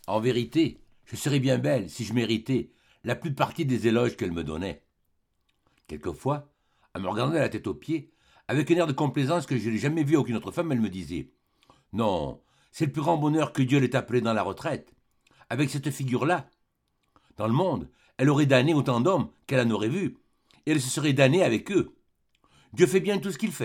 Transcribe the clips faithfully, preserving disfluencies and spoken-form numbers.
En vérité, je serais bien belle si je méritais la plus partie des éloges qu'elle me donnait. Quelquefois, en me regardant la tête aux pieds, avec un air de complaisance que je n'ai jamais vu à aucune autre femme, elle me disait « Non, c'est le plus grand bonheur que Dieu l'ait appelé dans la retraite. Avec cette figure-là, dans le monde, elle aurait damné autant d'hommes qu'elle en aurait vus, et elle se serait damnée avec eux. Dieu fait bien tout ce qu'il fait. »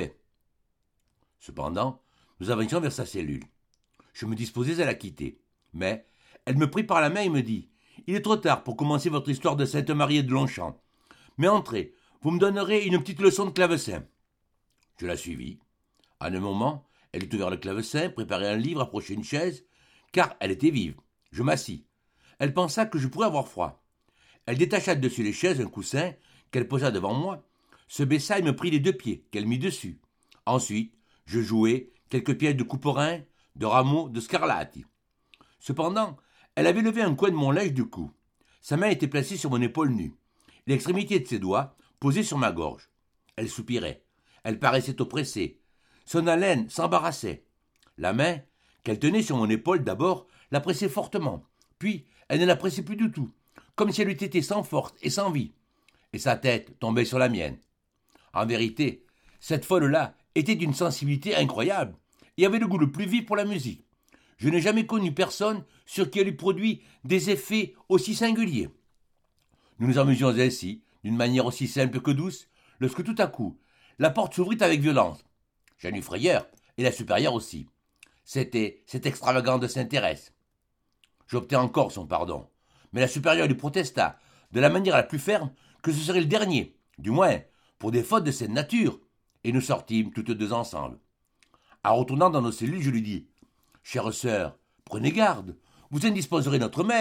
Cependant, nous avancions vers sa cellule. Je me disposais à la quitter, mais elle me prit par la main et me dit « Il est trop tard pour commencer votre histoire de Sainte Marie de Longchamp. Mais entrez, vous me donnerez une petite leçon de clavecin. » Je la suivis. En un moment, elle eut ouvert le clavecin, préparé un livre, approché une chaise, car elle était vive. Je m'assis. Elle pensa que je pourrais avoir froid. Elle détacha de dessus les chaises un coussin qu'elle posa devant moi, se baissa et me prit les deux pieds qu'elle mit dessus. Ensuite, je jouai quelques pièces de couperin, de rameaux, de scarlatti. Cependant, elle avait levé un coin de mon linge du cou. Sa main était placée sur mon épaule nue. L'extrémité de ses doigts posée sur ma gorge. Elle soupirait. Elle paraissait oppressée. Son haleine s'embarrassait. La main, qu'elle tenait sur mon épaule d'abord, la pressait fortement. Puis, elle ne la pressait plus du tout, comme si elle eût été sans force et sans vie. Et sa tête tombait sur la mienne. En vérité, cette folle-là était d'une sensibilité incroyable et avait le goût le plus vif pour la musique. Je n'ai jamais connu personne sur qui elle eût produit des effets aussi singuliers. Nous nous amusions ainsi, d'une manière aussi simple que douce, lorsque tout à coup, la porte s'ouvrit avec violence. J'en eus frayeur, et la supérieure aussi. C'était cette extravagante Sainte-Thérèse. J'obtins encore son pardon, mais la supérieure lui protesta, de la manière la plus ferme, que ce serait le dernier, du moins pour des fautes de cette nature, et nous sortîmes toutes deux ensemble. En retournant dans nos cellules, je lui dis « Chère sœur, prenez garde, vous indisposerez notre mère. »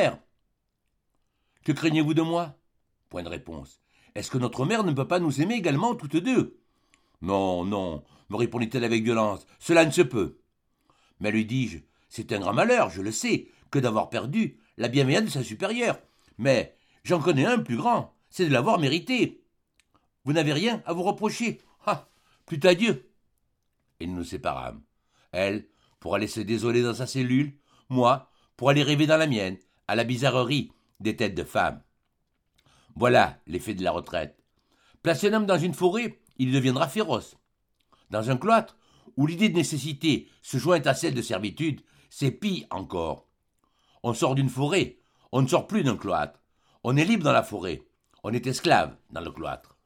« Que craignez-vous de moi ?» Point de réponse. « Est-ce que notre mère ne peut pas nous aimer également toutes deux ?»« Non, non, me répondit-elle avec violence, cela ne se peut. » Mais lui dis-je, c'est un grand malheur, je le sais, que d'avoir perdu la bienveillance de sa supérieure. Mais j'en connais un plus grand, c'est de l'avoir mérité. Vous n'avez rien à vous reprocher. Ah, plût à Dieu. Et nous nous séparâmes. Elle, pour aller se désoler dans sa cellule, moi, pour aller rêver dans la mienne, à la bizarrerie des têtes de femmes. Voilà l'effet de la retraite. Placez un homme dans une forêt, il deviendra féroce. Dans un cloître, où l'idée de nécessité se joint à celle de servitude, c'est pis encore. On sort d'une forêt, on ne sort plus d'un cloître. On est libre dans la forêt, on est esclave dans le cloître.